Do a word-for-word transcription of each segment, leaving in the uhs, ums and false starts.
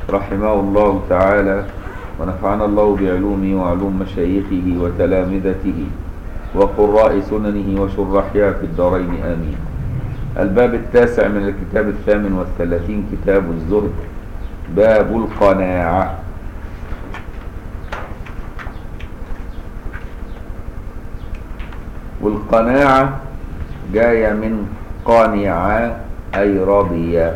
رحمه الله تعالى ونفعنا الله بعلومه وعلوم مشايخه وتلامذته وقراء سننه وشرحها في الدارين آمين. الباب التاسع من الكتاب الثامن والثلاثين كتاب الزهد، باب القناعة. والقناعة جاية من قانع أي رضي.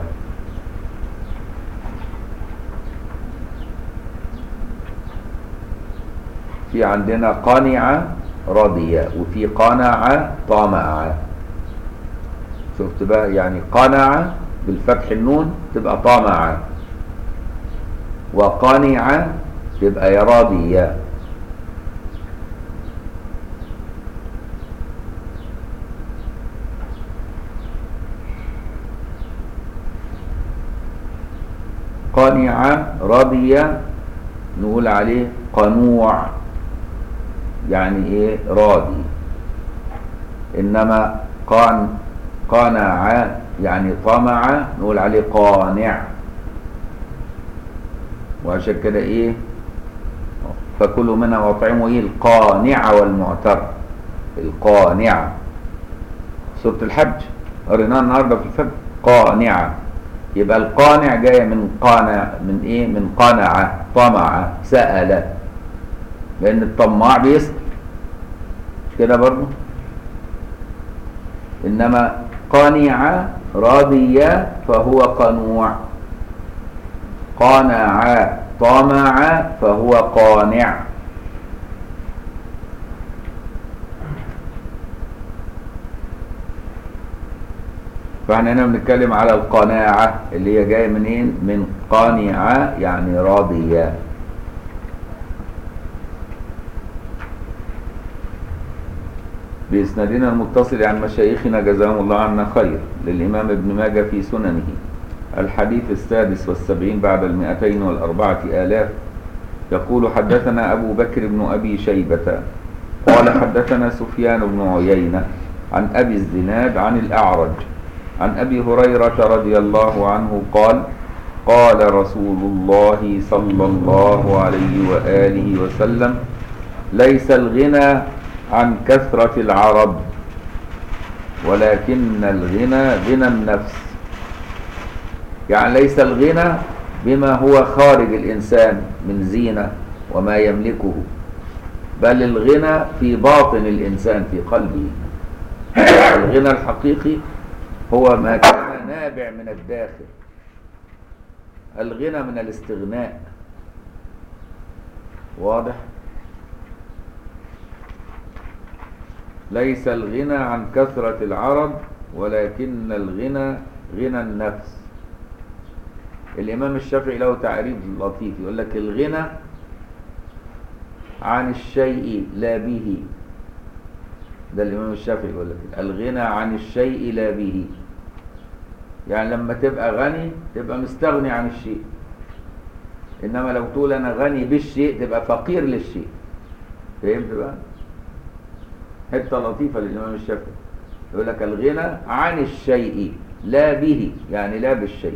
في عندنا قانع رضي وفي قنع طمع. شفت بقى؟ يعني قنع بالفتح النون تبقى طمع، وقانع تبقى يراضي. قانع رضي نقول عليه قنوع، يعني ايه؟ راضي. انما قان قنع يعني طمع نقول عليه قانع. وعشان كده ايه؟ فكلوا منها واطعموا ايه؟ القانع والمعتر. القانع سورة الحج قريناها النهارده في الفجر، قانعة. يبقى القانع جاية من قانع، من ايه؟ من قنع، طمع، سأل، لان الطماع بيسأل مش كده برضه. انما قانع راضي فهو قنوع، قانع طمع فهو قانع. فاحنا هنا بنتكلم على القناعة اللي هي جاية منين؟ من قانع يعني راضية. بإسنادنا المتصل عن مشايخنا جزاهم الله عنا خير للإمام ابن ماجه في سننه، الحديث السادس والسبعين بعد المئتين والأربعة آلاف. يقول: حدثنا أبو بكر بن أبي شيبة قال حدثنا سفيان بن عيينة عن أبي الزناد عن الأعرج عن أبي هريرة رضي الله عنه قال: قال رسول الله صلى الله عليه وآله وسلم: ليس الغنى عن كثرة العرب ولكن الغنى غنى النفس. يعني ليس الغنى بما هو خارج الإنسان من زينة وما يملكه، بل الغنى في باطن الإنسان في قلبه. الغنى الحقيقي هو ما كان نابع من الداخل. الغنى من الاستغناء. واضح؟ ليس الغنى عن كثرة العرب ولكن الغنى غنى النفس. الإمام الشافعي له تعريف لطيف يقول لك: الغنى عن الشيء لا به. ده الإمام الشافعي يقول لك الغنى عن الشيء لا به، يعني لما تبقى غني تبقى مستغني عن الشيء، إنما لو تقول أنا غني بالشيء تبقى فقير للشيء. فهمت بقى؟ حتة لطيفة للإمام الشافعي يقول لك الغنى عن الشيء لا به، يعني لا بالشيء.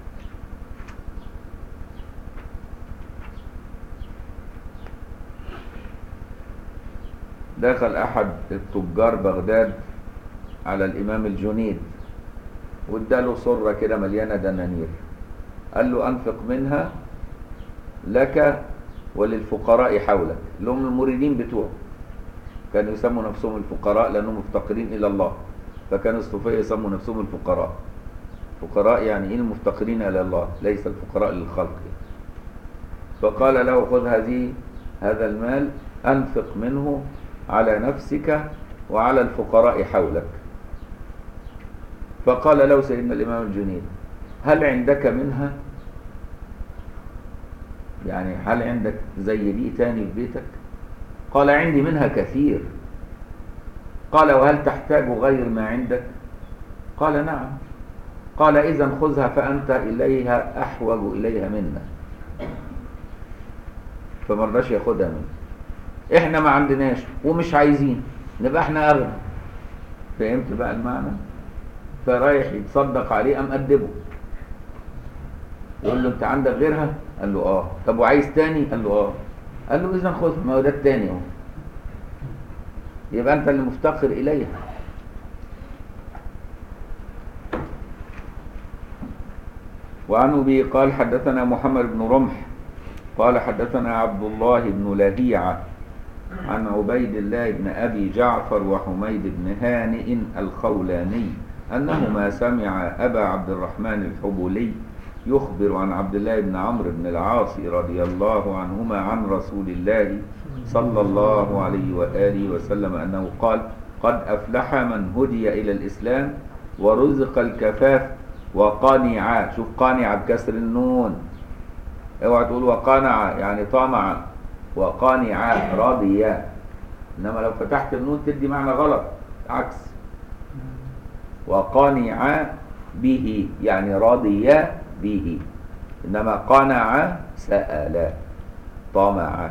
دخل أحد التجار بغداد على الإمام الجنيد واداله صرة كده مليانة دنانير، قال له: أنفق منها لك وللفقراء حولك. اللي هم المريدين بتوعه، كانوا يسموا نفسهم الفقراء لأنهم مفتقرين إلى الله، فكانوا الصوفية يسموا نفسهم الفقراء. فقراء يعني إيه؟ المفتقرين إلى الله، ليس الفقراء للخلق. فقال له: خذ هذه هذا المال أنفق منه على نفسك وعلى الفقراء حولك. فقال له سيدنا الإمام الجنيد: هل عندك منها؟ يعني هل عندك زي دي تاني في بيتك؟ قال: عندي منها كثير. قال: وهل تحتاج غير ما عندك؟ قال: نعم. قال: إذن خذها فأنت إليها أحوج إليها منا. فمرضاش ياخدها منه. احنا ما عندناش ومش عايزين، نبقى احنا أغنى. فهمت بقى المعنى؟ فرايح يتصدق عليه أم أدبه، يقول له انت عندك غيرها؟ قال له اه. طب وعايز تاني؟ قال له اه. قال له اذا خذ، ما هو ده التاني اهو، يبقى انت اللي مفتقر اليها. وعن ابي قال حدثنا محمد بن رمح قال حدثنا عبد الله بن لهيعة عن عبيد الله بن ابي جعفر وحميد بن هانئ الخولاني انهما سمع ابا عبد الرحمن الحبولي يخبر عن عبد الله بن عمرو بن العاص رضي الله عنهما عن رسول الله صلى الله عليه وآله وسلم أنه قال: قد أفلح من هدي إلى الإسلام ورزق الكفاف وقانع. شوف قانع بكسر النون، اوعى تقول وقانع يعني طمع، وقانع راضي، إنما لو فتحت النون تدي معنى غلط، عكس. وقانع به يعني راضي به، إنما قنع سأل طمع.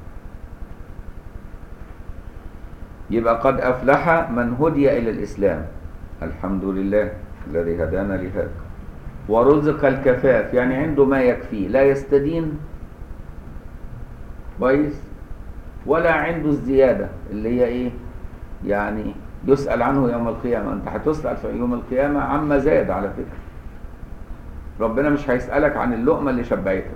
يبقى قد أفلح من هدي إلى الإسلام، الحمد لله الذي هدانا لهذا. ورزق الكفاف يعني عنده ما يكفيه، لا يستدين كويس، ولا عنده الزيادة اللي هي إيه يعني يسأل عنه يوم القيامة. أنت هتسأل في يوم القيامة عما زاد. على فكرة ربنا مش هيسألك عن اللقمة اللي شبعتك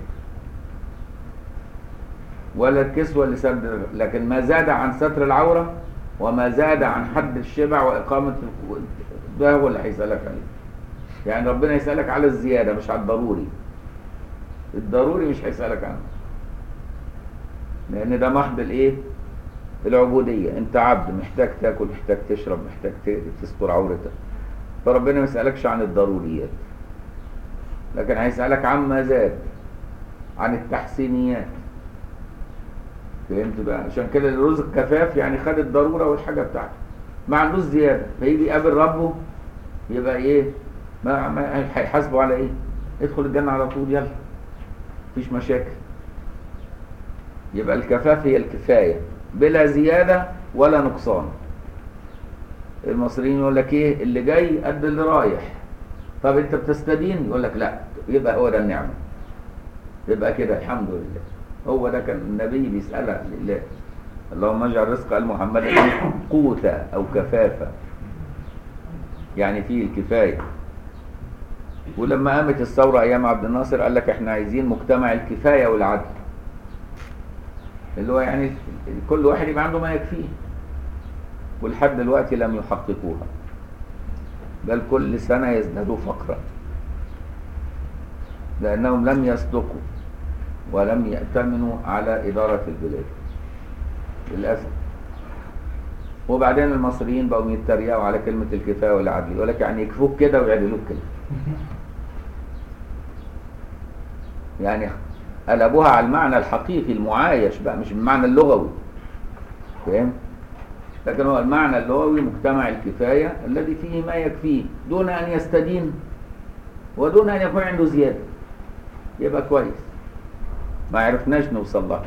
ولا الكسوة اللي سد، لكن ما زاد عن ستر العورة وما زاد عن حد الشبع وإقامة ده هو اللي هيسألك عليه. يعني ربنا يسألك على الزيادة مش على الضروري. الضروري مش هيسألك عنه، لأن ده محض الإيه؟ العبودية. أنت عبد محتاج تاكل، محتاج تشرب، محتاج تستر عورتك، فربنا ما يسألكش عن الضروريات، لكن هيسألك عما زاد، عن التحسينيات. فهمت بقى؟ عشان كده الرزق كفاف يعني خد الضرورة والحاجة بتاعته، ما عندوش زيادة، فيجي يقابل ربه يبقى ايه؟ ما, ما هيحاسبه على ايه؟ ادخل الجنة على طول، يلا مفيش مشاكل. يبقى الكفاف هي الكفاية بلا زيادة ولا نقصان. المصريين يقول لك ايه؟ اللي جاي قد اللي رايح. طب انت بتستدين؟ يقول لك لا، يبقى هو ده النعمة، يبقى كده الحمد لله. هو ده كان النبي بيسألها لله: اللهم اجعل رزق آل محمد قوتا أو كفافة، يعني فيه الكفاية. ولما قامت الثورة أيام عبد الناصر قال لك احنا عايزين مجتمع الكفاية والعدل، اللي هو يعني كل واحد يبقى عنده ما يكفيه، ولحد دلوقتي لم يحققوها، بل كل سنة يزدادوا فقرا، لأنهم لم يصدقوا ولم يأتمنوا على إدارة البلاد للأسف. وبعدين المصريين بقوا يتريقوا على كلمة الكفاية والعدل، يقول لك يعني يكفوك كده ويعدلوك كده، يعني قلبوها على المعنى الحقيقي المعايش بقى، مش المعنى اللغوي، فاهم؟ لكن هو المعنى اللغوي مجتمع الكفاية الذي فيه ما يكفيه دون أن يستدين ودون أن يكون عنده زيادة، يبقى كويس. ما عرفناش نوصل لها.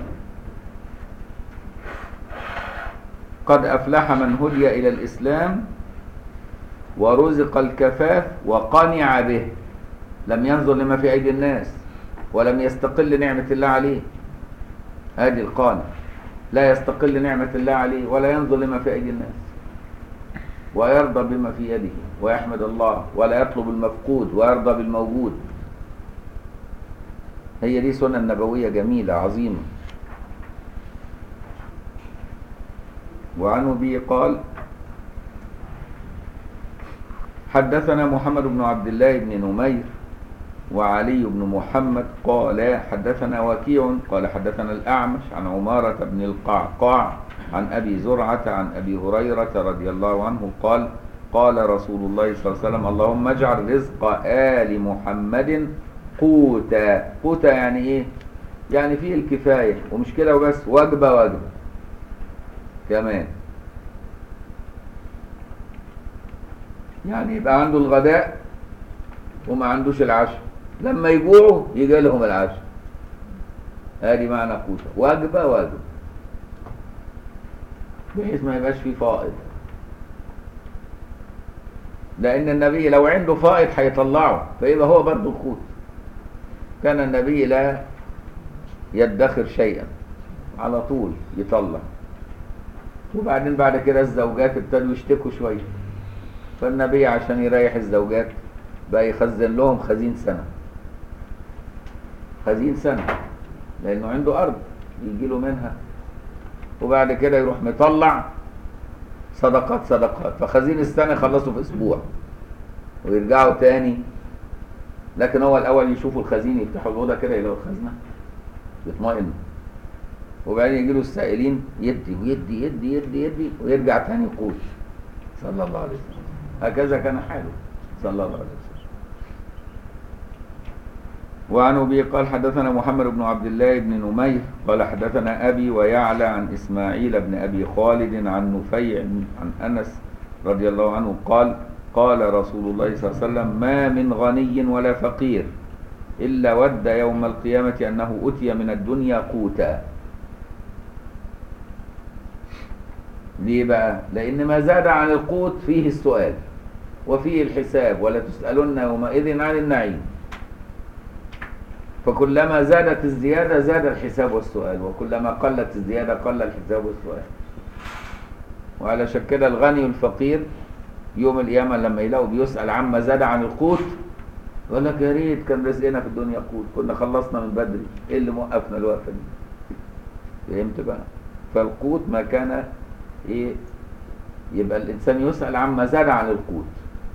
قد أفلح من هدي إلى الإسلام ورزق الكفاف وقنع به، لم ينظر لما في أيدي الناس ولم يستقل نعمة الله عليه. هذه القانع لا يستقل نعمة الله عليه ولا ينظر لما في أيدي الناس، ويرضى بما في يده ويحمد الله، ولا يطلب المفقود ويرضى بالموجود. هي دي سنة نبوية جميلة عظيمة. وعنه به قال: حدثنا محمد بن عبد الله بن نمير وعلي بن محمد قال حدثنا وكيع قال حدثنا الأعمش عن عمارة بن القعقاع عن أبي زرعة عن أبي هريرة رضي الله عنه قال: قال رسول الله صلى الله عليه وسلم: اللهم اجعل رزق آل محمد قوتا. قوتا يعني ايه؟ يعني فيه الكفاية، ومش كده وبس، وجبة وجبة كمان. يعني يبقى عنده الغداء وما عندوش العشاء، لما يجوعوا يجي لهم العشاء. هذه معنى قوتا، وجبة وجبة، بحيث ما يبقاش فيه فائض. لأن النبي لو عنده فائض هيطلعه، فيبقى هو برضه القوت. كان النبي لا يدخر شيئا، على طول يطلع. وبعدين بعد كده الزوجات ابتدوا يشتكوا شوية، فالنبي عشان يريح الزوجات بقى يخزن لهم خزين سنة، خزين سنة، لأنه عنده أرض يجي له منها، وبعد كده يروح مطلع صدقات صدقات، فخزين السنة يخلصوا في أسبوع ويرجعوا تاني. لكن هو الأول يشوفوا الخزين، يفتحوا الأوضة كده يلاقوا الخزنة يطمئنوا، وبعدين يجي له السائلين يدي ويدي يدي يدي يدي ويرجع تاني يقول صلى الله عليه وسلم. هكذا كان حاله صلى الله عليه وسلم. وعن أبي قال حدثنا محمد بن عبد الله بن نمير قال حدثنا أبي ويعلى عن إسماعيل بن أبي خالد عن نفيع عن أنس رضي الله عنه قال قال رسول الله صلى الله عليه وسلم ما من غني ولا فقير إلا ود يوم القيامة أنه أتي من الدنيا قوتا. ليه بقى؟ لأن ما زاد عن القوت فيه السؤال وفيه الحساب، ولا تسألن يومئذ عن النعيم. فكلما زادت الزيادة زاد الحساب والسؤال، وكلما قلت الزيادة قل الحساب والسؤال. وعلى كده الغني والفقير يوم القيامة لما يلاقوا بيسأل عما زاد عن القوت يقول لك يا ريت كان رزقنا في الدنيا قوت، كنا خلصنا من بدري، ايه اللي موقفنا الوقفة دي؟ فهمت بقى؟ فالقوت ما كان ايه، يبقى الإنسان يسأل عما زاد عن القوت،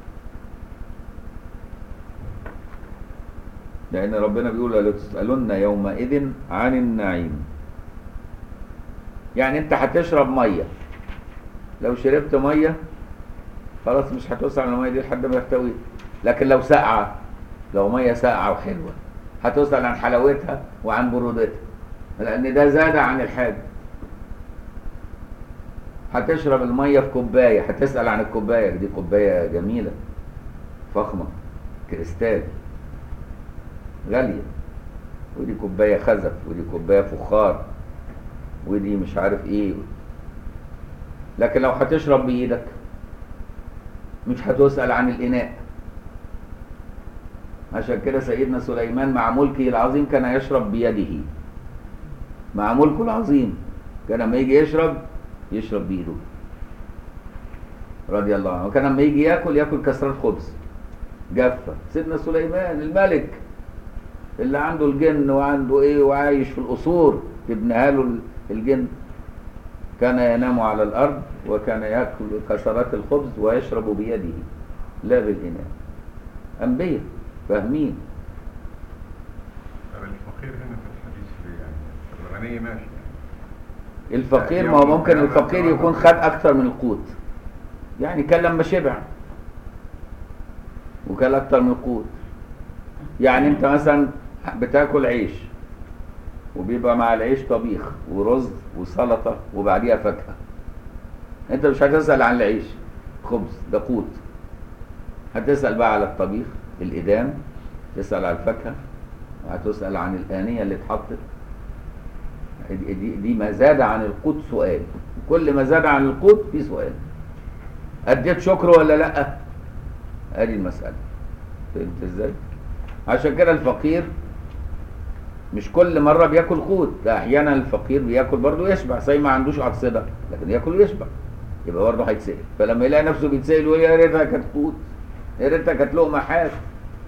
لأن ربنا بيقول لا تسألن يومئذ عن النعيم. يعني أنت هتشرب مية، لو شربت مية خلاص مش هتسأل عن المية دي لحد ما يحتوي. لكن لو ساقعة، لو مية ساقعة وحلوة هتسأل عن حلاوتها وعن برودتها، لأن ده زاد عن الحاجة. هتشرب المية في كوباية هتسأل عن الكوباية دي، كوباية جميلة فخمة كريستال غالية، ودي كوباية خزف، ودي كوباية فخار، ودي مش عارف ايه. لكن لو هتشرب بإيدك مش هتسأل عن الإناء. عشان كده سيدنا سليمان مع ملكه العظيم كان يشرب بيده، مع ملكه العظيم كان لما يجي يشرب يشرب بإيده رضي الله عنه. وكان لما يجي ياكل ياكل كسرات خبز جافة. سيدنا سليمان الملك اللي عنده الجن وعنده ايه وعايش في القصور تبنيها له الجن، كان ينام على الأرض وكان يأكل كسرات الخبز ويشرب بيده لا بالإناء. أنبياء فاهمين. طب الفقير هنا في الحديث ليه يعني؟ الغني ماشي يعني. الفقير ما هو ممكن الفقير يكون خد أكثر من القوت، يعني كان لما شبع وكان أكثر من القوت. يعني أنت مثلا بتاكل عيش وبيبقى مع العيش طبيخ ورز وسلطة وبعديها فاكهة، انت مش هتسأل عن العيش خبز ده قوت، هتسأل بقى على الطبيخ الإدام، تسأل على الفاكهة، وهتسأل عن الآنية اللي اتحطت. دي, دي ما زاد عن القوت سؤال، كل ما زاد عن القوت في سؤال. أديت شكر ولا لأ؟ ادي المسألة. فهمت ازاي؟ عشان كده الفقير مش كل مرة بياكل قوت، ده احيانا الفقير بياكل برضه يشبع، زي ما عندوش أقصدة لكن ياكل ويشبع، يبقى برضه هيتسأل. فلما يلاقي نفسه بيتسأل يقول يا ريتها كانت قوت، يا ريتها كانت لقمة حاف.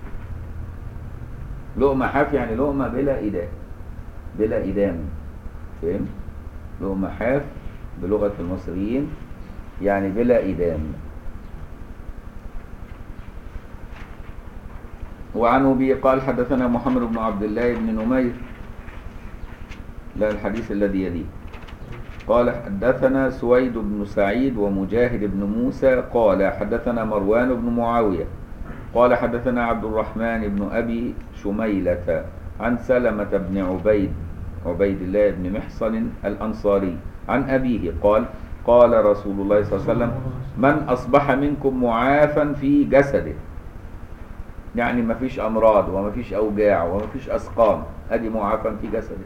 لقمة حاف يعني لقمة بلا إدام، بلا إدام. فاهم؟ لقمة حاف بلغة المصريين يعني بلا إدام. وعن أبي قال حدثنا محمد بن عبد الله بن نمير، لا الحديث الذي يليه، قال حدثنا سويد بن سعيد ومجاهد بن موسى قال حدثنا مروان بن معاوية قال حدثنا عبد الرحمن بن أبي شميلة عن سلمة بن عبيد عبيد الله بن محصن الأنصاري عن أبيه قال قال رسول الله صلى الله عليه وسلم من أصبح منكم معافا في جسده، يعني ما فيش أمراض وما فيش أوجاع وما فيش أسقام، أدي معافا في جسده،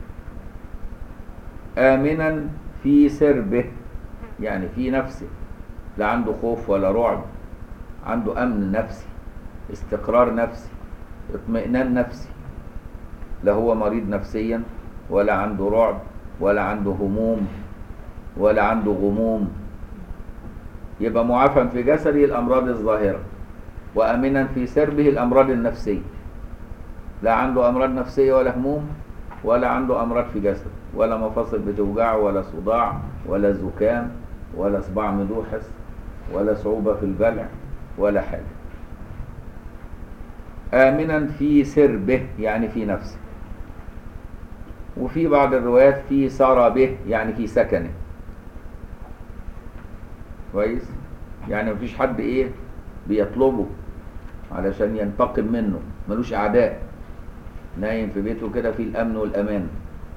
آمنا في سربه يعني في نفسه، لا عنده خوف ولا رعب، عنده أمن نفسي، استقرار نفسي، اطمئنان نفسي، لا هو مريض نفسيا ولا عنده رعب ولا عنده هموم ولا عنده غموم، يبقى معافى في جسده الأمراض الظاهرة وآمنا في سربه الأمراض النفسية، لا عنده أمراض نفسية ولا هموم ولا عنده أمراض في جسده، ولا مفاصل بتوجعه ولا صداع ولا زكام ولا صباع مدوحس ولا صعوبة في البلع ولا حاجة. آمنا في سربه يعني في نفسه، وفي بعض الروايات في سربه يعني في سكنه. كويس، يعني مفيش حد ايه بيطلبه علشان ينتقم منه، ملوش اعداء، نايم في بيته كده في الامن والامان.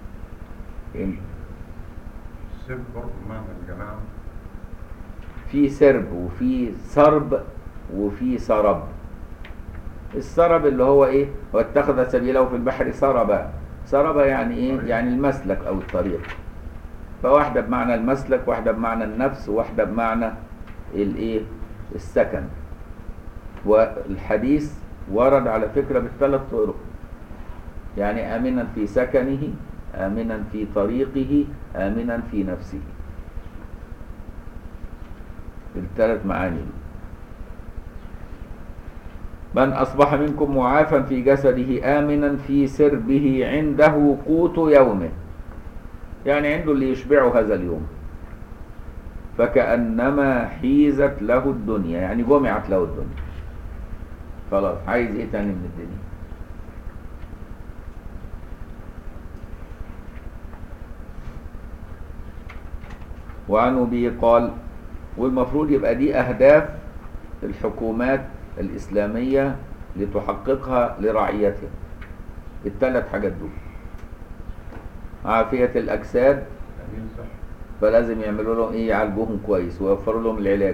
السرب برضه معنى الجماعة، في سرب وفي سرب وفي سرب. السرب اللي هو ايه، واتخذ سبيله في البحر سربا. سربا يعني ايه؟ يعني المسلك او الطريق. فواحدة بمعنى المسلك، واحدة بمعنى النفس، وواحدة بمعنى الايه، السكن. والحديث ورد على فكرة بالثلاث طرق، يعني آمنا في سكنه، آمنا في طريقه، آمنا في نفسه، الثلاث معاني. من أصبح منكم معافا في جسده آمنا في سربه عنده قوت يومه، يعني عنده اللي يشبعه هذا اليوم، فكأنما حيزت له الدنيا، يعني جمعت له الدنيا، خلاص عايز ايه تاني من الدنيا؟ وعن أبي قال، والمفروض يبقى دي أهداف الحكومات الإسلامية لتحققها لرعيتها، الثلاث حاجات دول: عافية الأجساد، تأمين صحي، فلازم يعملوا لهم ايه، يعالجوهم كويس ويوفروا لهم العلاج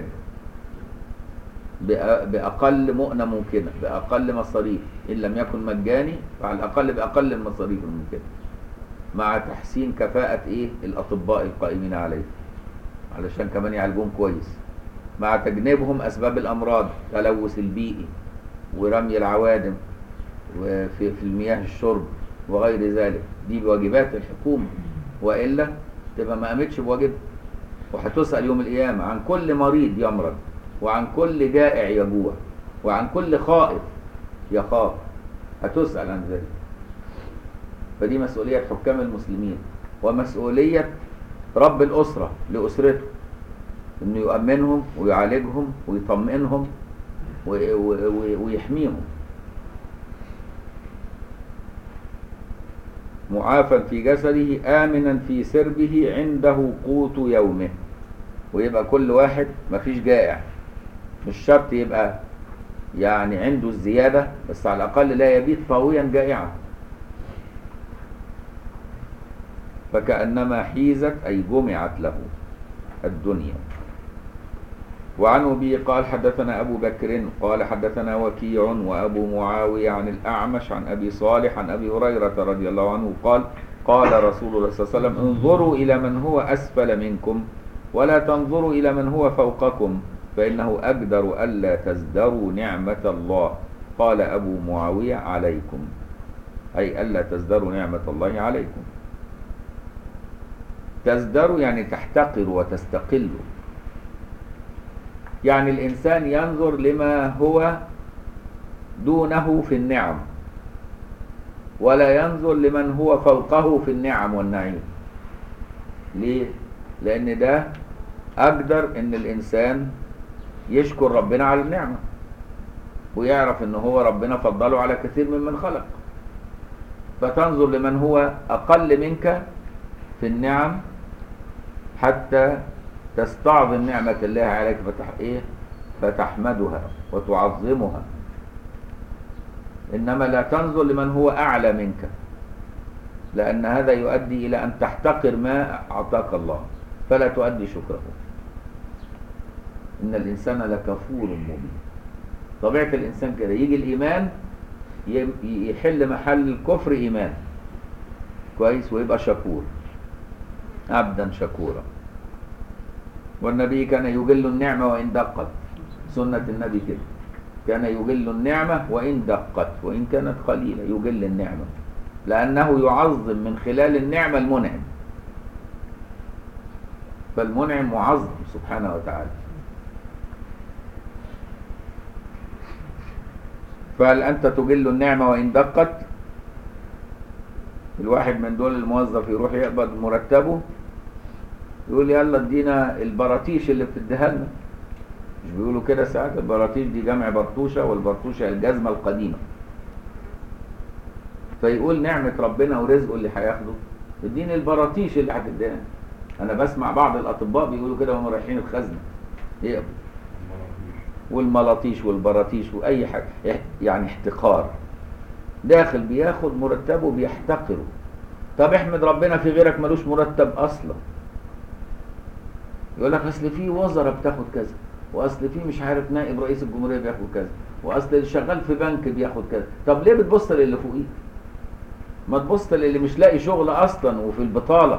بأقل مؤنة ممكنة، بأقل مصاريف، إن لم يكن مجاني فعلى الأقل بأقل المصاريف الممكنة، مع تحسين كفاءة ايه الأطباء القائمين عليه علشان كمان يعالجوهم كويس، مع تجنبهم أسباب الأمراض، تلوث البيئي ورمي العوادم وفي في المياه الشرب وغير ذلك. دي بواجبات الحكومة، وإلا تبقى ما قامتش بواجبها. وهتسأل يوم القيامة عن كل مريض يمرض، وعن كل جائع يجوع، وعن كل خائف يخاف، هتسأل عن ذلك. فدي مسؤولية حكام المسلمين، ومسؤولية رب الأسرة لأسرته، إنه يؤمنهم ويعالجهم ويطمئنهم ويحميهم. معافى في جسده آمنا في سربه عنده قوت يومه، ويبقى كل واحد مفيش جائع، مش شرط يبقى يعني عنده الزيادة، بس على الأقل لا يبيت طاويا جائعا. فكأنما حيزت أي جمعت له الدنيا. وعن أبي قال حدثنا أبو بكر قال حدثنا وكيع وأبو معاوية عن الأعمش عن أبي صالح عن أبي هريرة رضي الله عنه قال قال رسول الله صلى الله عليه وسلم: انظروا إلى من هو أسفل منكم ولا تنظروا إلى من هو فوقكم، فإنه أقدر ألا تزدروا نعمة الله. قال أبو معاوية: عليكم، أي ألا تزدروا نعمة الله عليكم. تزدروا يعني تحتقر وتستقل، يعني الإنسان ينظر لما هو دونه في النعم، ولا ينظر لمن هو فوقه في النعم والنعيم. ليه؟ لأن ده أقدر إن الإنسان يشكر ربنا على النعمة، ويعرف إن هو ربنا فضله على كثير ممن خلق. فتنظر لمن هو أقل منك في النعم حتى تستعظم نعمة الله عليك فتح إيه؟ فتحمدها وتعظمها. إنما لا تنظر لمن هو أعلى منك، لأن هذا يؤدي إلى أن تحتقر ما أعطاك الله فلا تؤدي شكره. إن الإنسان لكفور مبين. طبيعة الإنسان كده، يجي الإيمان يحل محل الكفر إيمان كويس، ويبقى شكور، عبدا شكورا. والنبي كان يجل النعمة وإن دقت، سنة النبي كده، كان يجل النعمة وإن دقت، وإن كانت قليلة يجل النعمة لأنه يعظم من خلال النعمة المنعم، فالمنعم معظم سبحانه وتعالى. فهل أنت تجل النعمة وإن دقت؟ الواحد من دول الموظف يروح يقبض مرتبه يقول يلا ادينا البراطيش اللي بتديها لنا، مش بيقولوا كده ساعات؟ البراطيش دي جمع برطوشة، والبرطوشة الجزمة القديمة. فيقول نعمة ربنا ورزقه اللي هياخده اديني البراطيش اللي هتديها. انا بسمع بعض الاطباء بيقولوا كده وهم رايحين الخزنة يقبض، والملاطيش والبراطيش واي حاجة، يعني احتقار. داخل بياخد مرتبه بيحتقره. طب احمد ربنا في غيرك ملوش مرتب اصلا. يقول لك اصل في وزراء بتاخد كذا، واصل في مش عارف نائب رئيس الجمهوريه بياخد كذا، واصل اللي شغال في بنك بياخد كذا. طب ليه بتبص للي فوقيك؟ ما تبص للي مش لاقي شغل اصلا وفي البطاله.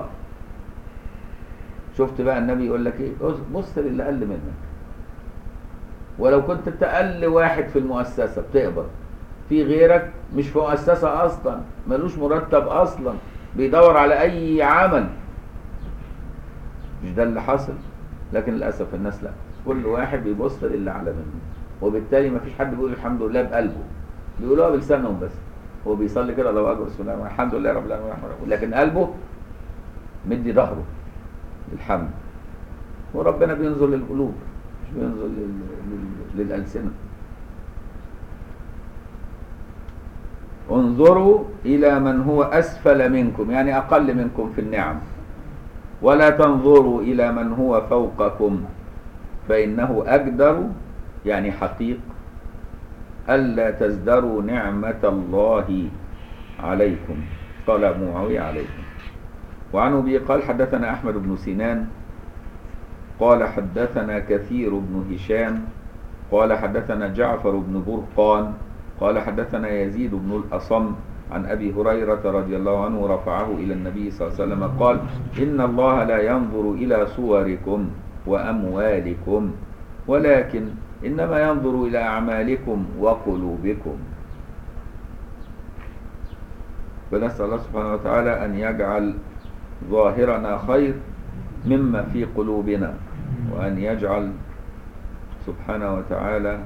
شفت بقى النبي يقول لك ايه؟ بص للي اقل منك. ولو كنت انت اقل واحد في المؤسسه بتقبض، في غيرك مش في مؤسسه اصلا، ملوش مرتب اصلا، بيدور على اي عمل. مش ده اللي حصل؟ لكن للاسف الناس لا، كل واحد بيبص للي اعلى منه، وبالتالي ما فيش حد بيقول الحمد لله بقلبه، بيقولوها بلسانهم بس. هو بيصلي كده الله اكبر بسم الله الحمد لله رب العالمين، لكن قلبه مدي ظهره للحمد. وربنا بينظر للقلوب مش بينظر لل... لل... للألسنة. انظروا إلى من هو أسفل منكم، يعني أقل منكم في النعم، ولا تنظروا إلى من هو فوقكم فإنه أقدر، يعني حقيق، ألا تزدروا نعمة الله عليكم. قال معاوية عليكم. وعن أبي قال حدثنا أحمد بن سنان قال حدثنا كثير بن هشام قال حدثنا جعفر بن برقان قال حدثنا يزيد بن الأصم عن أبي هريرة رضي الله عنه رفعه إلى النبي صلى الله عليه وسلم قال إن الله لا ينظر إلى صوركم وأموالكم ولكن إنما ينظر إلى أعمالكم وقلوبكم. فنسأل الله سبحانه وتعالى أن يجعل ظاهرنا خير مما في قلوبنا، وأن يجعل سبحانه وتعالى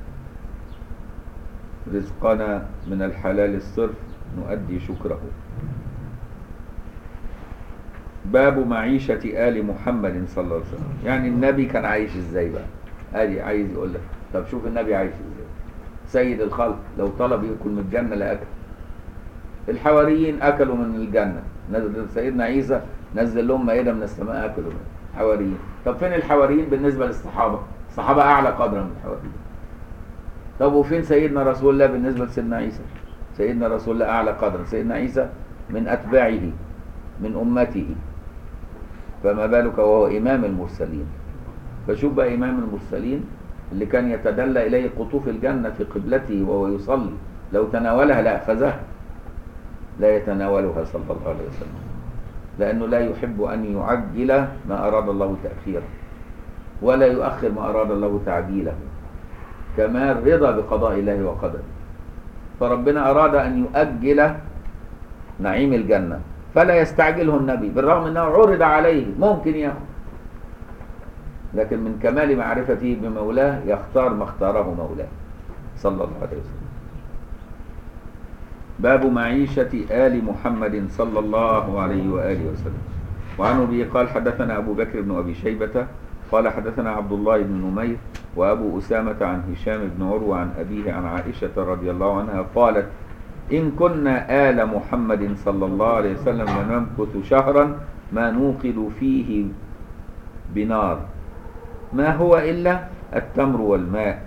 رزقنا من الحلال الصرف نؤدي شكره. باب معيشة آل محمد صلى الله عليه وسلم، يعني النبي كان عايش ازاي بقى؟ ادي عايز يقول لك طب شوف النبي عايش ازاي. سيد الخلق لو طلب يأكل من الجنة لأكل. الحواريين أكلوا من الجنة، نزل سيدنا عيسى نزل لهم مائدة من السماء أكلوا منها. حواريين. طب فين الحواريين بالنسبة للصحابة؟ الصحابة أعلى قدرا من الحواريين. طب وفين سيدنا رسول الله بالنسبة لسيدنا عيسى؟ سيدنا رسول الله أعلى قدرا، سيدنا عيسى من أتباعه من أمته، فما بالك وهو إمام المرسلين. فشوف بقى إمام المرسلين اللي كان يتدلى إليه قطوف الجنة في قبلته وهو يصلي، لو تناولها لأخذها، لا يتناولها صلى الله عليه وسلم، لأنه لا يحب أن يعجل ما أراد الله تأخيره، ولا يؤخر ما أراد الله تعجيله، كما رضا بقضاء الله وقدره. فربنا أراد أن يؤجل نعيم الجنة فلا يستعجله النبي، بالرغم أنه عرض عليه ممكن يأخذ، لكن من كمال معرفته بمولاه يختار ما اختاره مولاه صلى الله عليه وسلم. باب معيشة آل محمد صلى الله عليه وآله وسلم. وعن أبي قال حدثنا أبو بكر بن أبي شيبة قال حدثنا عبد الله بن نمير وأبو أسامة عن هشام بن عروة عن أبيه عن عائشة رضي الله عنها قالت إن كنا آل محمد صلى الله عليه وسلم لنمكث شهرا ما نوقد فيه بنار ما هو إلا التمر والماء،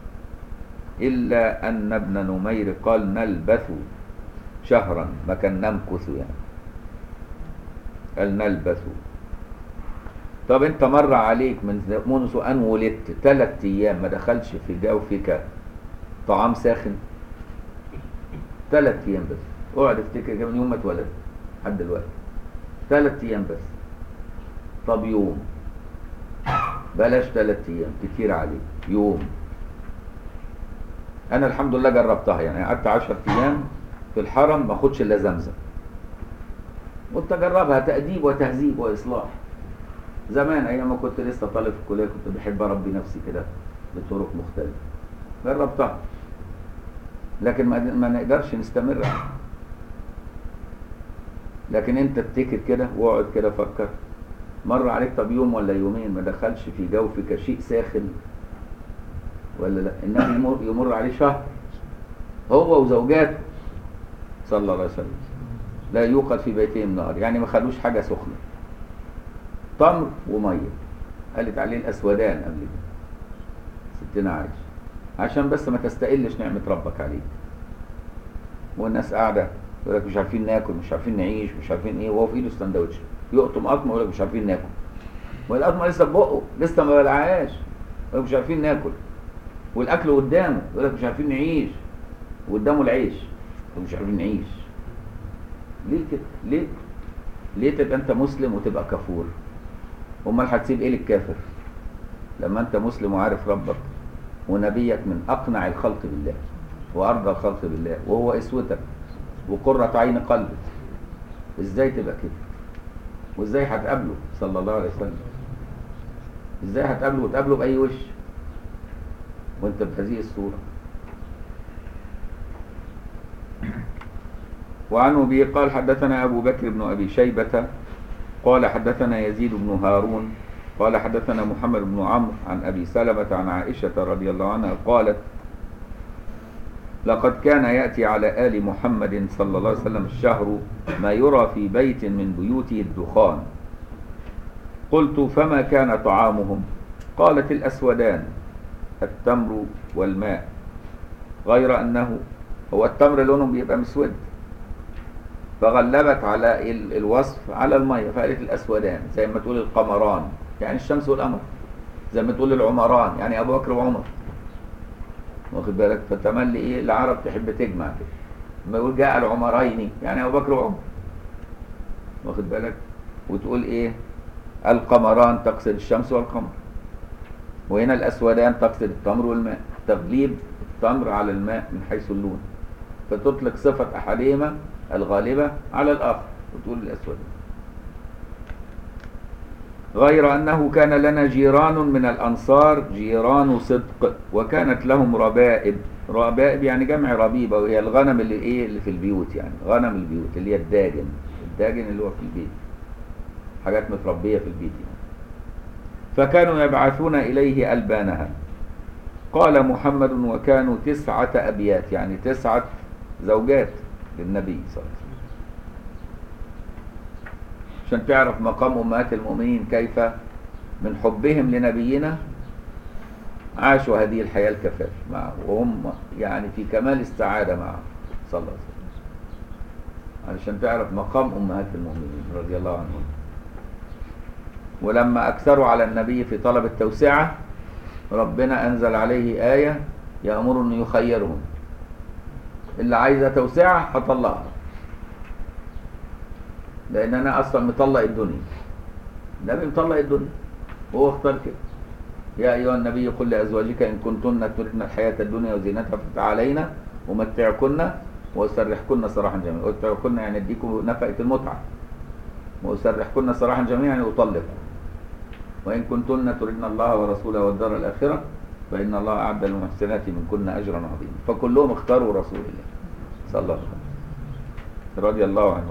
إلا أن ابن نمير قال نلبث شهرا، ما كان نمكث يعني، قال نلبث. طب انت مر عليك من منذ أن ولدت ثلاث أيام ما دخلش في جوفك طعام ساخن؟ ثلاث أيام بس، اقعد افتكر من يوم ما اتولدت لحد دلوقتي ثلاث أيام بس. طب يوم، بلاش ثلاث أيام كتير عليك، يوم. أنا الحمد لله جربتها، يعني قعدت عشر أيام في في الحرم ما اخدش الا زمزم. قلت اجربها تأديب وتهذيب واصلاح. زمان ايام ما كنت لسه طالب في الكليه كنت بحب اربي نفسي كده بطرق مختلفه، جربتها. لكن ما ما نقدرش نستمر. لكن انت ابتكر كده واقعد كده فكر، مر عليك طب يوم ولا يومين ما دخلش في جوفك شيء ساخن ولا لا؟ النبي يمر, يمر عليه شهر هو وزوجاته صلى الله عليه وسلم لا يوقد في بيتهم نار، يعني ما خلوش حاجه سخنه، تمر وميه. قالت عليه الاسودان قبل كده ستنا عايشه، عشان بس ما تستقلش نعمه ربك عليك. والناس قاعده يقول لك مش عارفين ناكل، مش عارفين نعيش، مش عارفين ايه، وهو في ايده السندوتش يقطم قطمه يقول لك مش عارفين ناكل، والقطمه لسه في بقه لسه ما بلعهاش يقول لك مش عارفين ناكل، والاكل قدامه يقول لك مش عارفين نعيش، وقدامه العيش مش عارفين نعيش. ليه كده؟ ليه؟ ليه تبقى انت مسلم وتبقى كفور؟ امال هتسيب ايه للكافر؟ لما انت مسلم وعارف ربك ونبيك من اقنع الخلق بالله وارضى الخلق بالله وهو اسوتك وقرة عين قلبك، ازاي تبقى كده؟ وازاي هتقابله صلى الله عليه وسلم؟ ازاي هتقابله وتقابله باي وش وانت بهذه الصورة؟ وعنه به قال حدثنا ابو بكر بن ابي شيبة قال حدثنا يزيد بن هارون قال حدثنا محمد بن عمرو عن ابي سلمة عن عائشة رضي الله عنها قالت لقد كان يأتي على آل محمد صلى الله عليه وسلم الشهر ما يرى في بيت من بيوته الدخان. قلت فما كان طعامهم؟ قالت الأسودان التمر والماء، غير أنه هو التمر لونه بيبقى مسود، فغلبت على الوصف على المية فقالت الأسودان، زي ما تقول القمران يعني الشمس والقمر، زي ما تقول العمران يعني أبو بكر وعمر، واخد بالك؟ فتملي ايه العرب تحب تجمع كده، لما يقول جاء العمرين يعني ابو بكر وعمر، واخد بالك؟ وتقول ايه القمران تقصد الشمس والقمر، وهنا الاسودان تقصد التمر والماء، تغليب التمر على الماء من حيث اللون، فتطلق صفة احدهما الغالبة على الاخر وتقول الاسودان. غير أنه كان لنا جيران من الأنصار جيران صدق وكانت لهم ربائب. ربائب يعني جمع ربيبة، وهي الغنم اللي إيه اللي في البيوت، يعني غنم البيوت اللي هي الداجن، الداجن اللي هو في البيت، حاجات متربية في البيت يعني. فكانوا يبعثون إليه ألبانها. قال محمد وكانوا تسعة أبيات، يعني تسعة زوجات للنبي صلى الله عليه وسلم، عشان تعرف مقام أمهات المؤمنين كيف من حبهم لنبينا عاشوا هذه الحياة الكفاف معه، وهم يعني في كمال السعادة معه صلى الله عليه وسلم، علشان تعرف مقام أمهات المؤمنين رضي الله عنهم. ولما أكثروا على النبي في طلب التوسعة ربنا أنزل عليه آية يأمر أن يخيرهم، اللي عايزة توسعة هطلعها، لأن أنا أصلا مطلق الدنيا، النبي مطلق الدنيا وهو اختار كده. يا أيها النبي قل لأزواجك إن كنتن تردن الحياة الدنيا وزينتها فتعالينا ومتعكن وأسرحكن سراحا جميلا. وأتعكن يعني أديكم نفقة المتعة، وأسرحكن سراحا جميلا يعني أطلق. وإن كنتن تردن الله ورسوله والدار الآخرة فإن الله أعد للمحسنات منكن أجرا عظيما. فكلهم اختاروا رسول الله صلى الله عليه وسلم رضي الله عنه.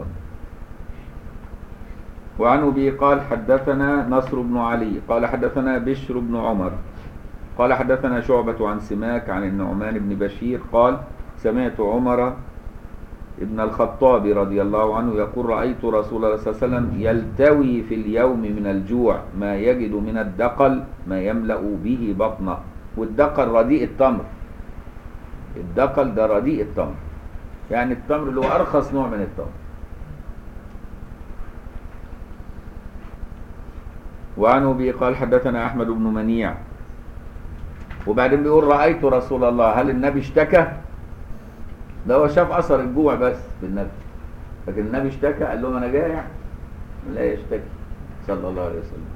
وعنه به قال حدثنا نصر بن علي قال حدثنا بشر بن عمر قال حدثنا شعبة عن سماك عن النعمان بن بشير قال سمعت عمر ابن الخطاب رضي الله عنه يقول رأيت رسول الله صلى الله عليه وسلم يلتوي في اليوم من الجوع ما يجد من الدقل ما يملأ به بطنه. والدقل رديء التمر، الدقل ده رديء التمر، يعني التمر اللي هو أرخص نوع من التمر. وعنه به قال حدثنا أحمد بن منيع. وبعدين بيقول رأيت رسول الله، هل النبي اشتكى؟ ده هو شاف أثر الجوع بس بالنبي، لكن النبي اشتكى قال لهم أنا جائع؟ لا يشتكي صلى الله عليه وسلم.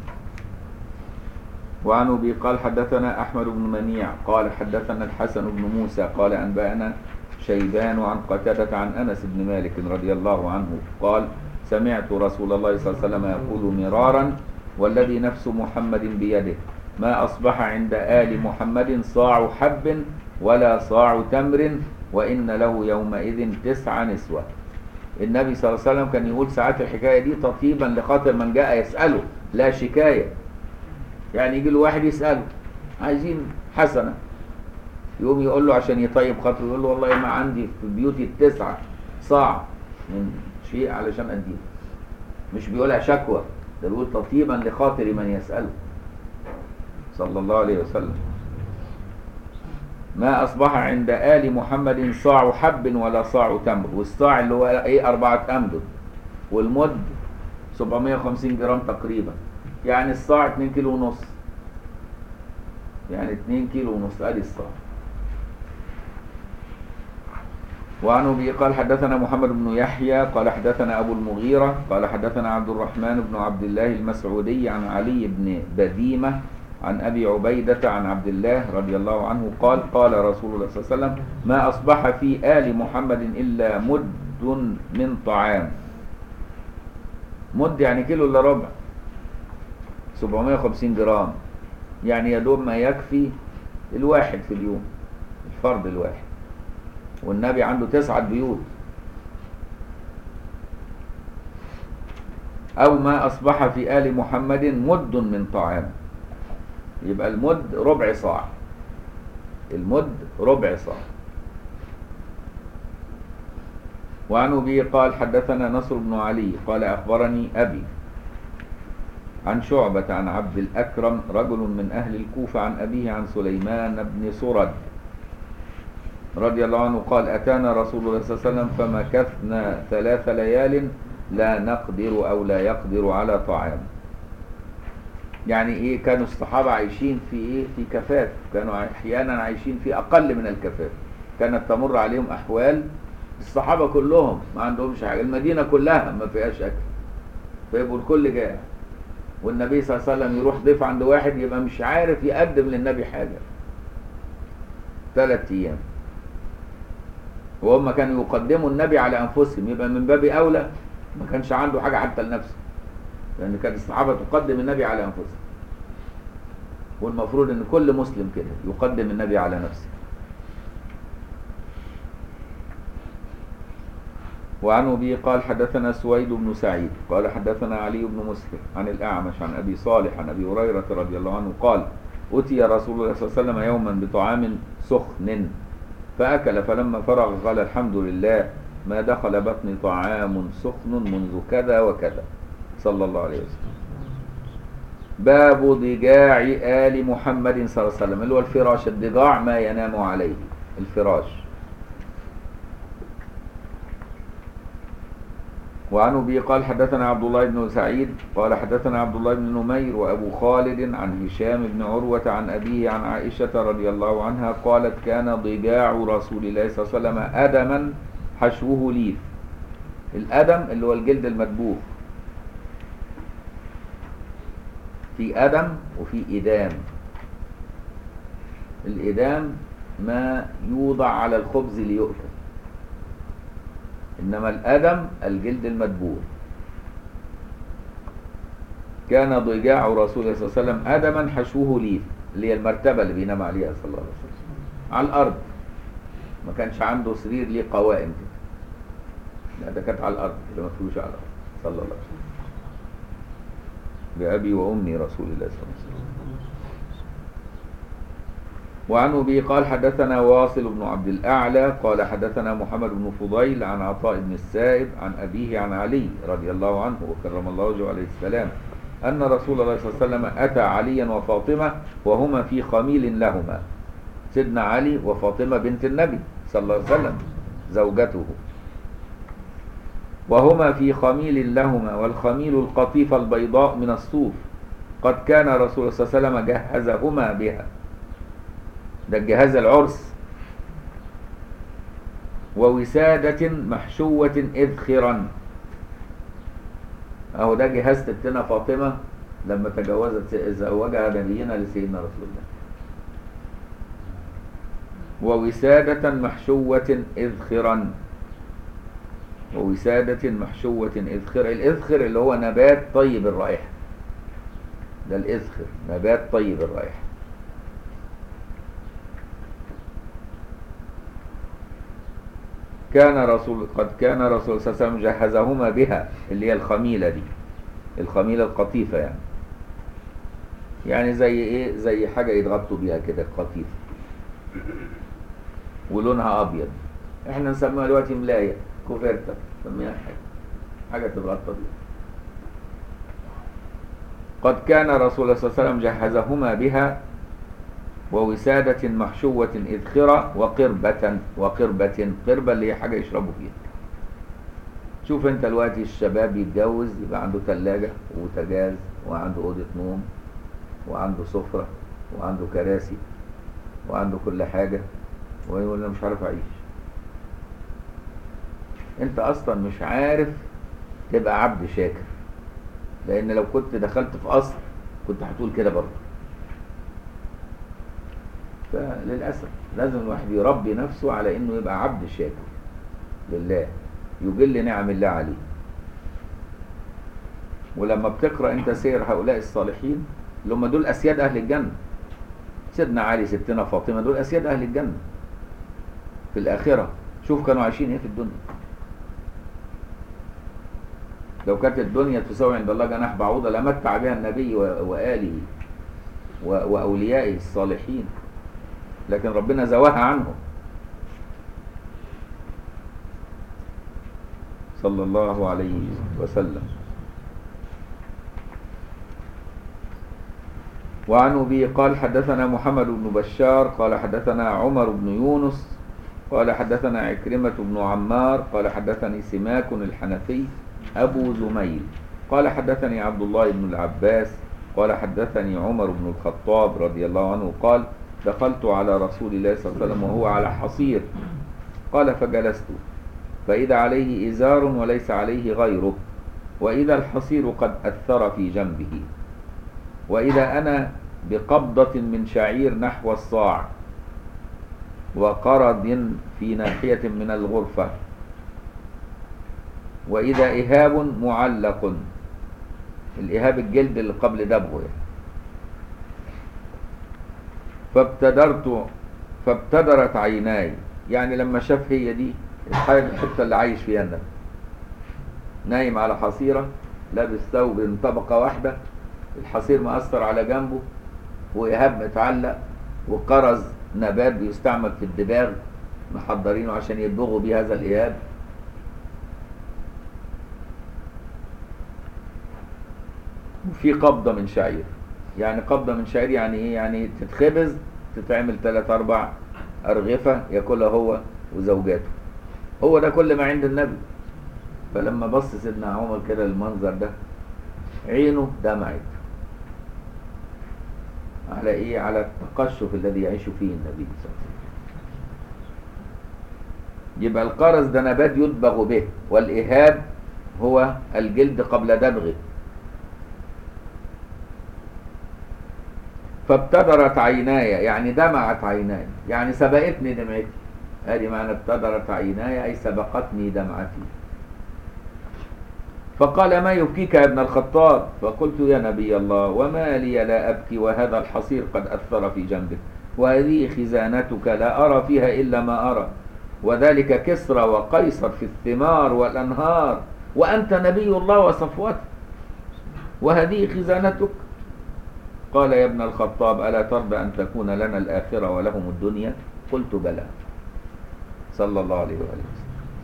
وعنه به قال حدثنا أحمد بن منيع قال حدثنا الحسن بن موسى قال أنبأنا شيبان عن قتادة عن أنس بن مالك رضي الله عنه قال سمعت رسول الله صلى الله عليه وسلم يقول مرارا والذي نفس محمد بيده ما أصبح عند آل محمد صاع حب ولا صاع تمر وإن له يومئذ تسع نسوة. النبي صلى الله عليه وسلم كان يقول ساعات الحكاية دي تطيبا لخاطر من جاء يسأله لا شكاية. يعني يجي له واحد يسأله عايزين حسنة يقوم يقول له عشان يطيب خاطره يقول له والله ما عندي في بيوتي التسعة صاع من شيء علشان أديه. مش بيقولها شكوى، ده بيقول تطيبا لخاطر من يسأله صلى الله عليه وسلم. ما أصبح عند آل محمد صاع حب ولا صاع تمر. والصاع اللي هو إيه أربعة أمدد والمد سبعمائة وخمسين جرام تقريبا. يعني الصاع اتنين كيلو ونص. يعني اتنين كيلو ونص ادي الصاع. وعن ابي قال حدثنا محمد بن يحيى قال حدثنا ابو المغيرة قال حدثنا عبد الرحمن بن عبد الله المسعودي عن علي بن بديمة عن ابي عبيدة عن عبد الله رضي الله عنه قال قال رسول الله صلى الله عليه وسلم ما اصبح في آل محمد الا مد من طعام. مد يعني كيلو الا ربع سبعمائة وخمسين جرام. يعني يا دوب ما يكفي الواحد في اليوم الفرد الواحد. والنبي عنده تسعة بيوت. أو ما أصبح في آل محمد مد من طعام. يبقى المد ربع صاع. المد ربع صاع. وعن أبي قال حدثنا نصر بن علي قال أخبرني أبي عن شعبة عن عبد الأكرم رجل من أهل الكوفة عن أبيه عن سليمان بن سرد رضي الله عنه قال أتانا رسول الله صلى الله عليه وسلم فمكثنا ثلاث ليال لا نقدر أو لا يقدر على طعام. يعني إيه كانوا الصحابة عايشين في إيه في كفاف. كانوا أحيانا عايشين في أقل من الكفاف. كانت تمر عليهم أحوال الصحابة كلهم ما عندهمش حاجة. المدينة كلها ما فيهاش أكل فيبقوا الكل جاع. والنبي صلى الله عليه وسلم يروح ضيف عند واحد يبقى مش عارف يقدم للنبي حاجة ثلاث أيام. وهم كانوا يقدموا النبي على أنفسهم يبقى من باب أولى ما كانش عنده حاجة حتى لنفسه. لأن كانت الصحابة تقدم النبي على أنفسهم. والمفروض أن كل مسلم كده يقدم النبي على نفسه. وعن أبي قال حدثنا سويد بن سعيد قال حدثنا علي بن مسلم عن الأعمش عن أبي صالح عن أبي هريرة رضي الله عنه قال أتي رسول الله صلى الله عليه وسلم يوما بطعام سخن فأكل فلما فرغ قال الحمد لله ما دخل بطني طعام سخن منذ كذا وكذا صلى الله عليه وسلم. باب ضجاع آل محمد صلى الله عليه وسلم اللي هو الفراش. الضجاع ما ينام عليه الفراش. وعن أبي قال حدثنا عبد الله بن سعيد قال حدثنا عبد الله بن نمير وأبو خالد عن هشام بن عروة عن أبيه عن عائشة رضي الله عنها قالت كان ضجاع رسول الله صلى الله عليه وسلم أدما حشوه ليف. الأدم اللي هو الجلد المدبوغ. في أدم وفي إدام. الإدام ما يوضع على الخبز ليؤكل. إنما الأدم الجلد المدبوغ. كان ضجاع رسول الله صلى الله عليه وسلم أدما حشوه ليف اللي هي المرتبة اللي بينام عليها صلى الله عليه وسلم على الأرض. ما كانش عنده سرير ليه قوائم كده. لا ده كانت على الأرض اللي ما تفلوش على الأرض صلى الله عليه وسلم. بأبي وأمي رسول الله صلى الله عليه وسلم. وعن أبي قال حدثنا واصل بن عبد الأعلى قال حدثنا محمد بن فضيل عن عطاء بن السائب عن أبيه عن علي رضي الله عنه وكرم الله وجهه عليه السلام أن رسول الله صلى الله عليه وسلم أتى عليا وفاطمة وهما في خميل لهما. سيدنا علي وفاطمة بنت النبي صلى الله عليه وسلم زوجته. وهما في خميل لهما والخميل القطيفة البيضاء من الصوف قد كان رسول الله صلى الله عليه وسلم جهزهما بها. ده جهاز العرس. ووسادة محشوة إذخرا. أهو ده جهاز ستنا فاطمة لما تجوزت زوجها نبينا لسيدنا رسول الله. ووسادة محشوة إذخرا. ووسادة محشوة إذخر. الإذخر اللي هو نبات طيب الرائحة، ده الإذخر نبات طيب الرائحة. كان رسول قد كان رسول صلى الله عليه وسلم جهزهما بها، اللي هي الخميلة دي، الخميلة القطيفة يعني. يعني زي ايه، زي حاجة يتغطوا بيها كده قطيفة ولونها أبيض. احنا نسميها دلوقتي ملاية، كوفيرتا، نسميها حاجة حاجة تتغطى بيها. قد كان رسول الله صلى الله عليه وسلم جهزهما بها ووسادة محشوة إذخرة وقربة. وقربة، قربة اللي هي حاجة يشربوا فيها. شوف انت دلوقتي الشباب يتجوز يبقى عنده ثلاجة وبوتاجاز وعنده أوضة نوم وعنده سفرة وعنده كراسي وعنده كل حاجة، ويقول انا مش عارف اعيش. انت اصلا مش عارف تبقى عبد شاكر، لان لو كنت دخلت في قصر كنت هتقول كده برضه. فللأسف لازم الواحد يربي نفسه على انه يبقى عبد شاكر لله، يجل نعم الله عليه. ولما بتقرأ انت سير هؤلاء الصالحين اللي هم دول اسياد اهل الجنة، سيدنا علي، ستنا فاطمة، دول اسياد اهل الجنة في الاخرة. شوف كانوا عايشين ايه في الدنيا. لو كانت الدنيا تساوي عند الله جناح بعوضة لمتع بها النبي وآله وأوليائه الصالحين، لكن ربنا زواها عنهم صلى الله عليه وسلم. وعن أبي قال حدثنا محمد بن بشار قال حدثنا عمر بن يونس قال حدثنا عكرمة بن عمار قال حدثني سماك الحنفي أبو زميل قال حدثني عبد الله بن العباس قال حدثني عمر بن الخطاب رضي الله عنه قال دخلت على رسول الله صلى الله عليه وسلم وهو على حصير، قال فجلست فإذا عليه إزار وليس عليه غيره، وإذا الحصير قد أثر في جنبه، وإذا أنا بقبضة من شعير نحو الصاع وقرض في ناحية من الغرفة، وإذا إهاب معلق. الإهاب الجلد اللي قبل دبغه يعني. فابتدرت فابتدرت عيناي، يعني لما شاف هي دي الحاجة الحتة اللي عايش فيها النبي، نايم على حصيرة لابس ثوب من طبقة واحدة، الحصير مأثر على جنبه، وإهاب متعلق، وقرز نبات بيستعمل في الدباغ محضرينه عشان يدبغوا بيه هذا الإهاب. وفي قبضة من شعير، يعني قبضة من شعير يعني ايه؟ يعني تتخبز تتعمل ثلاث اربع ارغفة ياكلها هو وزوجاته. هو ده كل ما عند النبي. فلما بص سيدنا عمر كده المنظر ده عينه دمعت على ايه؟ على التقشف الذي يعيش فيه النبي صلى الله عليه وسلم. يبقى القرز ده نبات يدبغ به، والإهاب هو الجلد قبل دبغه. فابتدرت عيناي يعني دمعت عيناي، يعني سبقتني دمعتي. هذه معنى ابتدرت عيناي أي سبقتني دمعتي. فقال ما يبكيك يا ابن الخطاب؟ فقلت يا نبي الله وما لي لا أبكي وهذا الحصير قد أثر في جنبك، وهذه خزانتك لا أرى فيها إلا ما أرى، وذلك كسرى وقيصر في الثمار والأنهار، وأنت نبي الله وصفوته، وهذه خزانتك. قال يا ابن الخطاب ألا ترضى أن تكون لنا الآخرة ولهم الدنيا؟ قلت بلى، صلى الله عليه وآله وسلم.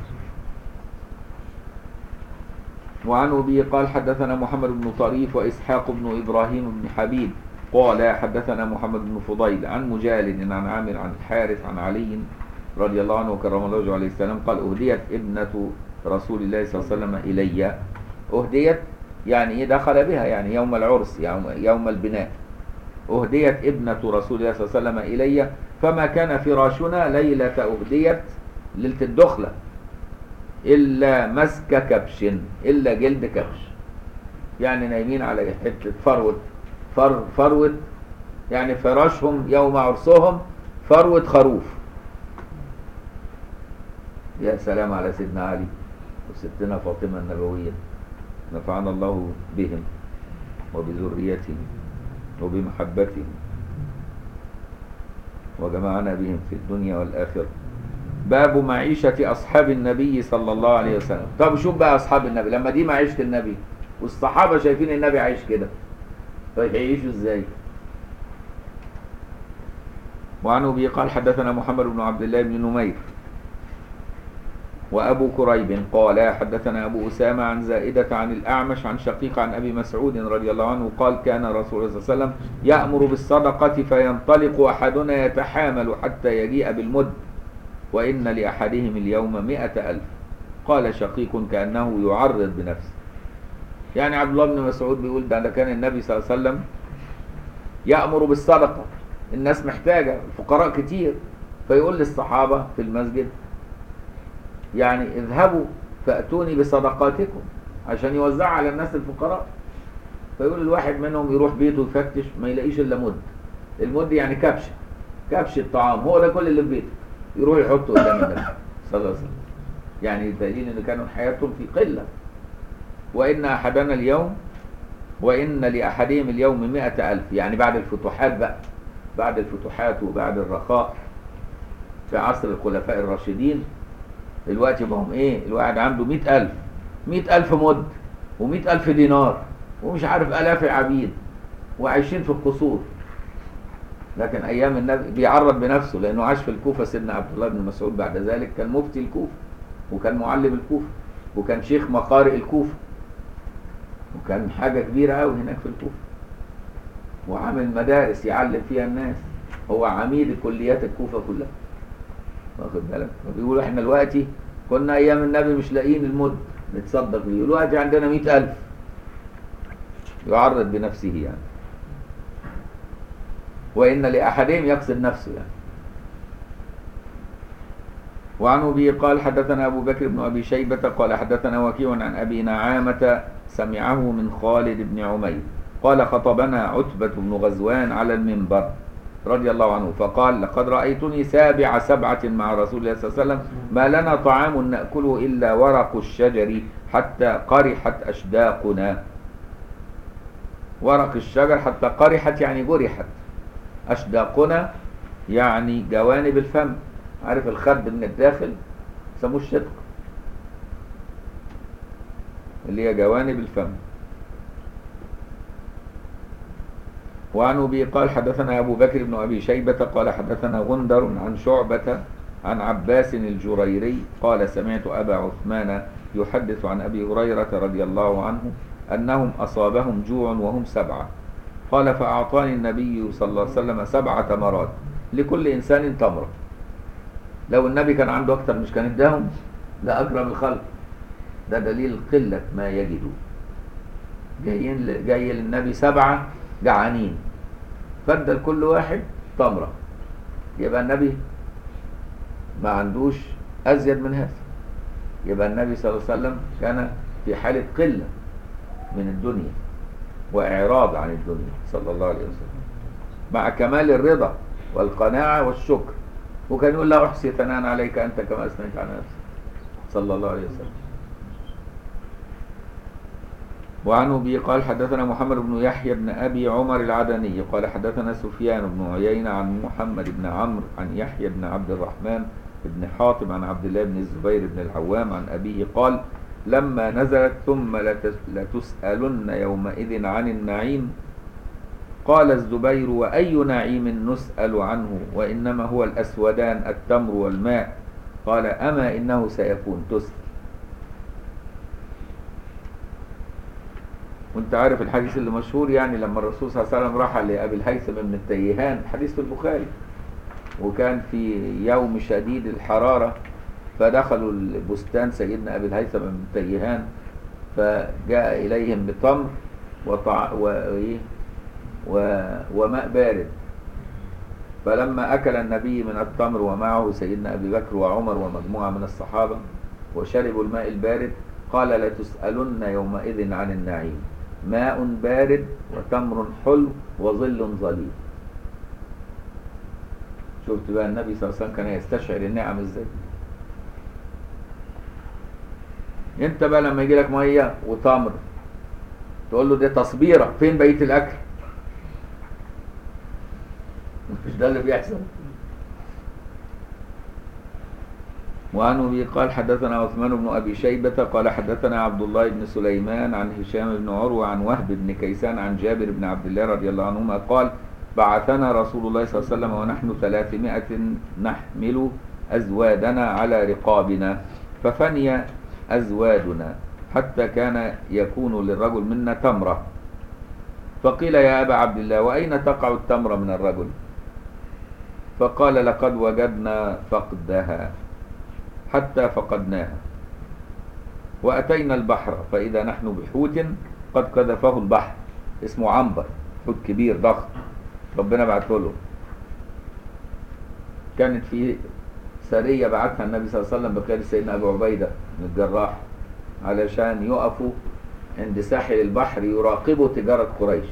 وعن أبي قال حدثنا محمد بن طريف وإسحاق بن إبراهيم بن حبيب قال حدثنا محمد بن فضيل عن مجالد عن عامر عن الحارث عن علي رضي الله عنه وكرم الله وجهه عليه السلام قال أهديت ابنة رسول الله صلى الله عليه وسلم إلي. أهديت يعني إيه؟ دخل بها، يعني يوم العرس، يوم, يوم البناء. أهديت ابنة رسول الله صلى الله عليه وسلم إلي، فما كان فراشنا ليلة أهديت ليلة الدخلة إلا مسك كبش، إلا جلد كبش، يعني نايمين على حتة فروة فر فروة يعني فراشهم يوم عرسهم فروة خروف، يا سلام على سيدنا علي وستنا فاطمة النبوية، نفعنا الله بهم وبذريتهم وبمحبتهم وجمعنا بهم في الدنيا والآخرة. باب معيشة أصحاب النبي صلى الله عليه وسلم. طب شوف بقى أصحاب النبي، لما دي معيشة النبي والصحابة شايفين النبي عايش كده، فيعيشوا ازاي؟ وعن أبي قال حدثنا محمد بن عبد الله بن نمير وأبو كريب قال حدثنا أبو أسامة عن زائدة عن الأعمش عن شقيق عن أبي مسعود رضي الله عنه قال كان رسول الله صلى الله عليه وسلم يأمر بالصدقة فينطلق أحدنا يتحامل حتى يجيء بالمد وإن لأحدهم اليوم مئة ألف. قال شقيق كأنه يعرض بنفسه، يعني عبد الله بن مسعود بيقول ده كان النبي صلى الله عليه وسلم يأمر بالصدقة، الناس محتاجة، الفقراء كتير، فيقول للصحابة في المسجد يعني اذهبوا فأتوني بصدقاتكم عشان يوزع على الناس الفقراء. فيقول الواحد منهم يروح بيته يفتش ما يلاقيش إلا مد، المد يعني كبشة، كبش الطعام، هو ده كل اللي في بيته، يروح يحطه قدام النبي صلى الله عليه وسلم، يعني دليل ان كانوا حياتهم في قلة. وإن أحدنا اليوم وإن لأحدهم اليوم مئة ألف، يعني بعد الفتوحات بقى، بعد الفتوحات وبعد الرخاء في عصر الخلفاء الراشدين، دلوقتي بهم ايه؟ الواحد عنده مئة ألف، مئة ألف مد ومئة ألف دينار ومش عارف آلاف عبيد وعايشين في القصور. لكن أيام النبي بيعرض بنفسه، لأنه عاش في الكوفة. سيدنا عبد الله بن مسعود بعد ذلك كان مفتي الكوفة وكان معلم الكوفة وكان شيخ مقارئ الكوفة وكان حاجة كبيرة قوي هناك في الكوفة، وعامل مدارس يعلم فيها الناس، هو عميد كليات الكوفة كلها، واخد بالك؟ فبيقولوا احنا دلوقتي كنا ايام النبي مش لاقيين المد نتصدق بيه، دلوقتي عندنا مئة ألف. يعرض بنفسه يعني. وإن لأحدهم يقصد نفسه يعني. وعن أبي قال حدثنا أبو بكر بن أبي شيبة قال حدثنا وكيع عن أبي نعامة سمعه من خالد بن عمير قال خطبنا عتبة بن غزوان على المنبر رضي الله عنه فقال لقد رأيتني سابع سبعة مع رسول الله صلى الله عليه وسلم ما لنا طعام نأكله إلا ورق الشجر حتى قرحت أشداقنا. ورق الشجر حتى قرحت يعني جرحت، أشداقنا يعني جوانب الفم، عارف الخد من الداخل سموه الشدق اللي هي جوانب الفم. وعن أبي قال حدثنا أبو بكر بن أبي شيبة قال حدثنا غندر عن شعبة عن عباس الجريري قال سمعت أبا عثمان يحدث عن أبي هريرة رضي الله عنه أنهم أصابهم جوع وهم سبعة، قال فأعطاني النبي صلى الله عليه وسلم سبع تمرات لكل إنسان تمرة. لو النبي كان عنده أكتر مش كان اداهم؟ لا أكرم الخلق. ده دليل قلة ما يجدوا. جايين جاي للنبي سبعة جعانين فادى لكل واحد تمرة، يبقى النبي ما عندوش أزيد من هذا، يبقى النبي صلى الله عليه وسلم كان في حالة قلة من الدنيا وإعراض عن الدنيا صلى الله عليه وسلم مع كمال الرضا والقناعة والشكر، وكان يقول لا أحصي ثناء عليك أنت كما أثنيت على نفسك صلى الله عليه وسلم. وعن أبي قال حدثنا محمد بن يحيى بن أبي عمر العدني قال حدثنا سفيان بن عيينة عن محمد بن عمرو عن يحيى بن عبد الرحمن بن حاطب عن عبد الله بن الزبير بن العوام عن أبيه قال لما نزلت ثم لتسألن يومئذ عن النعيم قال الزبير وأي نعيم نسأل عنه وإنما هو الأسودان التمر والماء، قال أما إنه سيكون تسأل. وانت عارف الحديث اللي مشهور يعني لما الرسول صلى الله عليه وسلم راح لأبي الهيثم بن التيهان، حديث في البخاري، وكان في يوم شديد الحرارة فدخلوا البستان سيدنا أبي الهيثم بن التيهان فجاء إليهم بتمر وطع... و... و... وماء بارد، فلما أكل النبي من التمر ومعه سيدنا أبي بكر وعمر ومجموعة من الصحابة وشربوا الماء البارد قال لتسألن يومئذ عن النعيم، ماء بارد وتمر حلو وظل ظليل. شفت بقى النبي صلى الله عليه وسلم كان يستشعر النعم ازاي. انت بقى لما يجي لك ميه وتمر تقول له دي تصبيره، فين بقيه الاكل؟ مش ده اللي بيحصل. وعن أبي قال حدثنا عثمان بن أبي شيبة قال حدثنا عبد الله بن سليمان عن هشام بن عروة عن وهب بن كيسان عن جابر بن عبد الله رضي الله عنهما قال بعثنا رسول الله صلى الله عليه وسلم ونحن ثلاثمائة نحمل أزوادنا على رقابنا ففني أزوادنا حتى كان يكون للرجل منا تمرة، فقيل يا أبا عبد الله وأين تقع التمرة من الرجل؟ فقال لقد وجدنا فقدها حتى فقدناها وأتينا البحر فإذا نحن بحوت قد قذفه البحر، اسمه عنبر، حوت كبير ضخم ربنا بعته له. كانت في سرية بعتها النبي صلى الله عليه وسلم بقيادة سيدنا أبو عبيدة بن الجراح علشان يقفوا عند ساحل البحر يراقبوا تجارة قريش،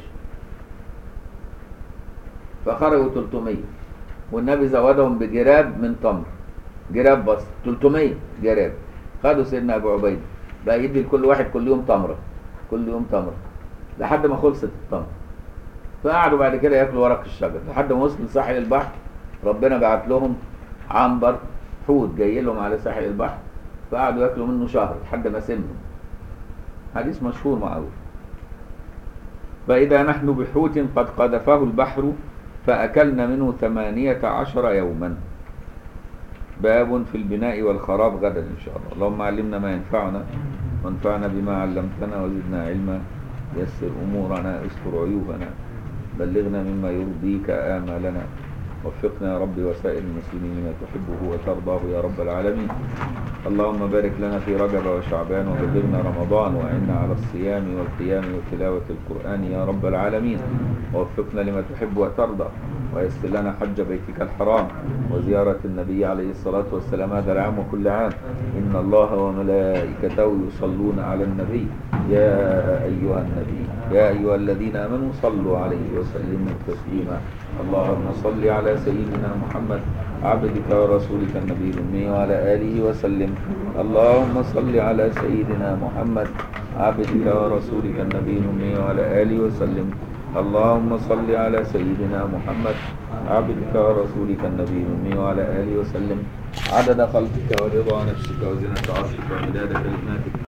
فخرجوا ثلاثمائة والنبي زودهم بجراب من تمر، جراب بس ثلاثمائة جراب. خدوا سيدنا ابو عبيده بقى يدي لكل واحد كل يوم تمره، كل يوم تمره لحد ما خلصت التمر. فقعدوا بعد كده ياكلوا ورق الشجر لحد ما وصلوا لساحل البحر. ربنا بعت لهم عنبر حوت جاي لهم على ساحل البحر، فقعدوا ياكلوا منه شهر لحد ما سمنوا. حديث مشهور معروف. فإذا نحن بحوت قد قذفه البحر فأكلنا منه ثمانية عشر يوما. باب في البناء والخراب غدا إن شاء الله. اللهم علمنا ما ينفعنا وانفعنا بما علمتنا وزدنا علما، يسر أمورنا، استر عيوبنا، بلغنا مما يرضيك آمالنا، وفقنا يا رب وسائر المسلمين لما تحبه وترضاه يا رب العالمين. اللهم بارك لنا في رجب وشعبان وبلغنا رمضان، وأعنا على الصيام والقيام وتلاوة القرآن يا رب العالمين، ووفقنا لما تحب وترضى، ويسر لنا حج بيتك الحرام وزيارة النبي عليه الصلاة والسلام هذا العام وكل عام. إن الله وملائكته يصلون على النبي يا أيها النبي يا أيها الذين آمنوا صلوا عليه وسلموا تسليما. اللهم صل على سيدنا محمد عبدك ورسولك النبي الأمي وعلى آله وسلم. اللهم صل على سيدنا محمد عبدك ورسولك النبي الأمي وعلى آله وسلم. اللهم صل على سيدنا محمد عبدك ورسولك النبي الأمي وعلى آله وسلم عدد خلقك ورضا نفسك وزنة عرشك ومداد كلماتك.